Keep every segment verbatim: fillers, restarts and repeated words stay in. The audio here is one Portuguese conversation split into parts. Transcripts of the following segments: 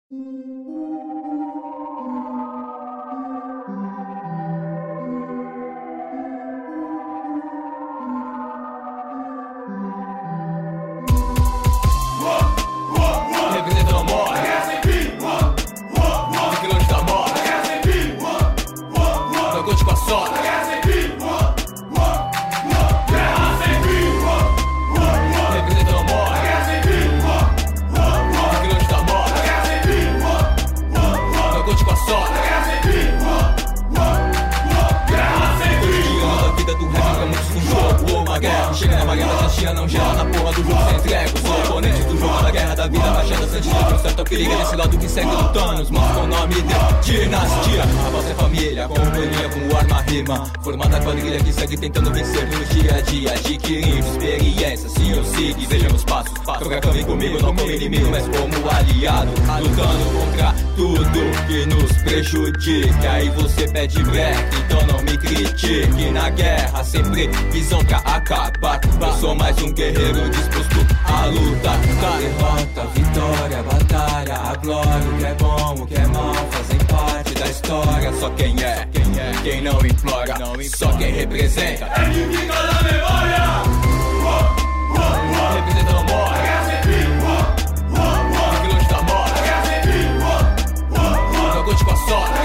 Não gela na porra do jogo, cê entrega os oponentes do jogo da guerra da vida, baixando a santidade, um certo perigo desse lado que segue lutando. Os mãos com o nome de dinastia, a vossa é família, companhia como arma rima, formada quadrilha que segue tentando vencer no dia a dia, adquirindo experiência, sim eu sigo, veja meus passos, troca caminho comigo, não como inimigo, mas como aliado, lutando contra tudo que nos prejudica. Aí você pede break, então não me critique, na guerra sempre visão pra acabar, eu sou mais um guerreiro disposto a lutar. Derrota, vitória, batalha, a glória, o que é bom, o que é mal, fazem parte da história. Só quem é, quem é, quem não implora, só quem representa é inimigo da memória. Representa não morre, fique longe da morte, não conte com a sorte.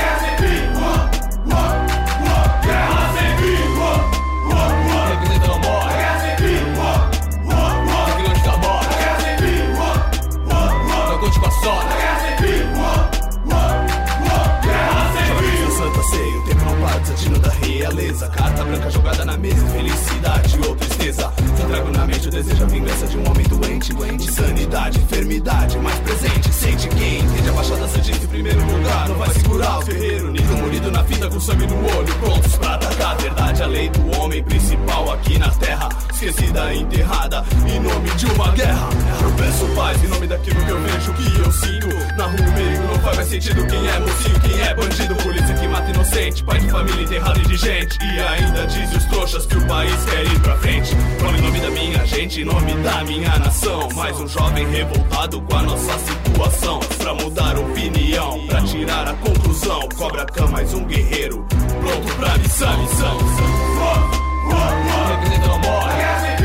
Da realeza, carta branca jogada na mesa, felicidade ou tristeza. Eu trago na mente o desejo, a vingança de um homem doente, doente. Insanidade, enfermidade, mais presente. Sente quem entende a baixada santista em primeiro lugar. Não vai segurar o ferreiro, nido morido na fita com sangue no olho, prontos pra atacar. Verdade, a lei do homem principal aqui na terra, esquecida, enterrada em nome de uma guerra. Eu peço paz em nome daquilo que eu vejo, que eu sinto. Na rua o perigo não faz mais sentido. Quem é mocinho, quem é bandido, polícia que mata inocente, pai de família enterrado e de gente. E ainda diz os trouxas que o país quer ir pra frente. Fala em nome da minha gente, em nome da minha nação. Mais um jovem revoltado com a nossa situação, pra mudar opinião, pra tirar a conclusão. Cobra Khan, mais um guerreiro, pronto pra missão, missão. Representa não morre,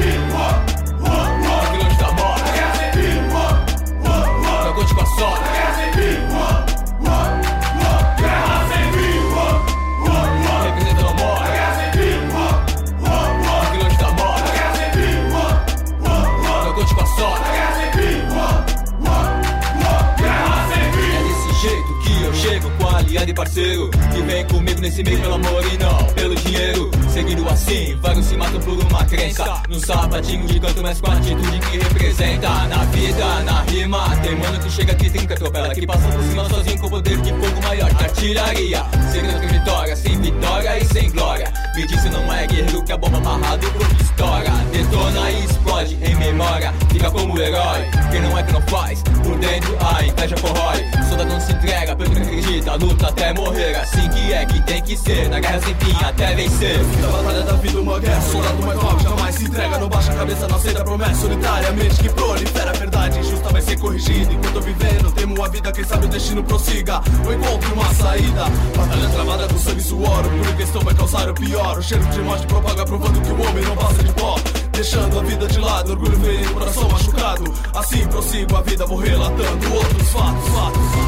fique longe da morte, não conte com a sorte. E parceiro, que vem comigo nesse meio pelo amor e não pelo dinheiro. Seguindo assim, vários se matam por uma crença, num sapatinho de canto, mas com a atitude que representa. Na vida, na rima, tem mano que chega aqui, trinca, atropela, que passa por cima sozinho com poder de fogo maior que artilharia. Segredo de vitória, sem vitória e sem glória. Me disse não é guerreiro que a bomba amarrado por estoura. Detona e explode em memória, fica como herói. Quem não é que não faz, por dentro a inveja corrói. Soldado não se entrega, pelo que acredita, luta até morrer. Assim que é que tem que ser, na guerra sem fim até vencer. Da batalha da vida uma guerra, soldado mais forte jamais se entrega. Não baixa a cabeça, não aceita a promessa solitariamente que prolifera. A verdade injusta vai ser corrigida. Enquanto eu vivendo, temo a vida, quem sabe o destino prossiga. Eu encontro uma saída, batalha travada com sangue e suor. O pura questão vai causar o pior. O cheiro de morte propaga, provando que o homem não passa de pó. Deixando a vida de lado, orgulho ferido, coração machucado. Assim prossigo a vida, vou relatando outros fatos, fatos, fatos.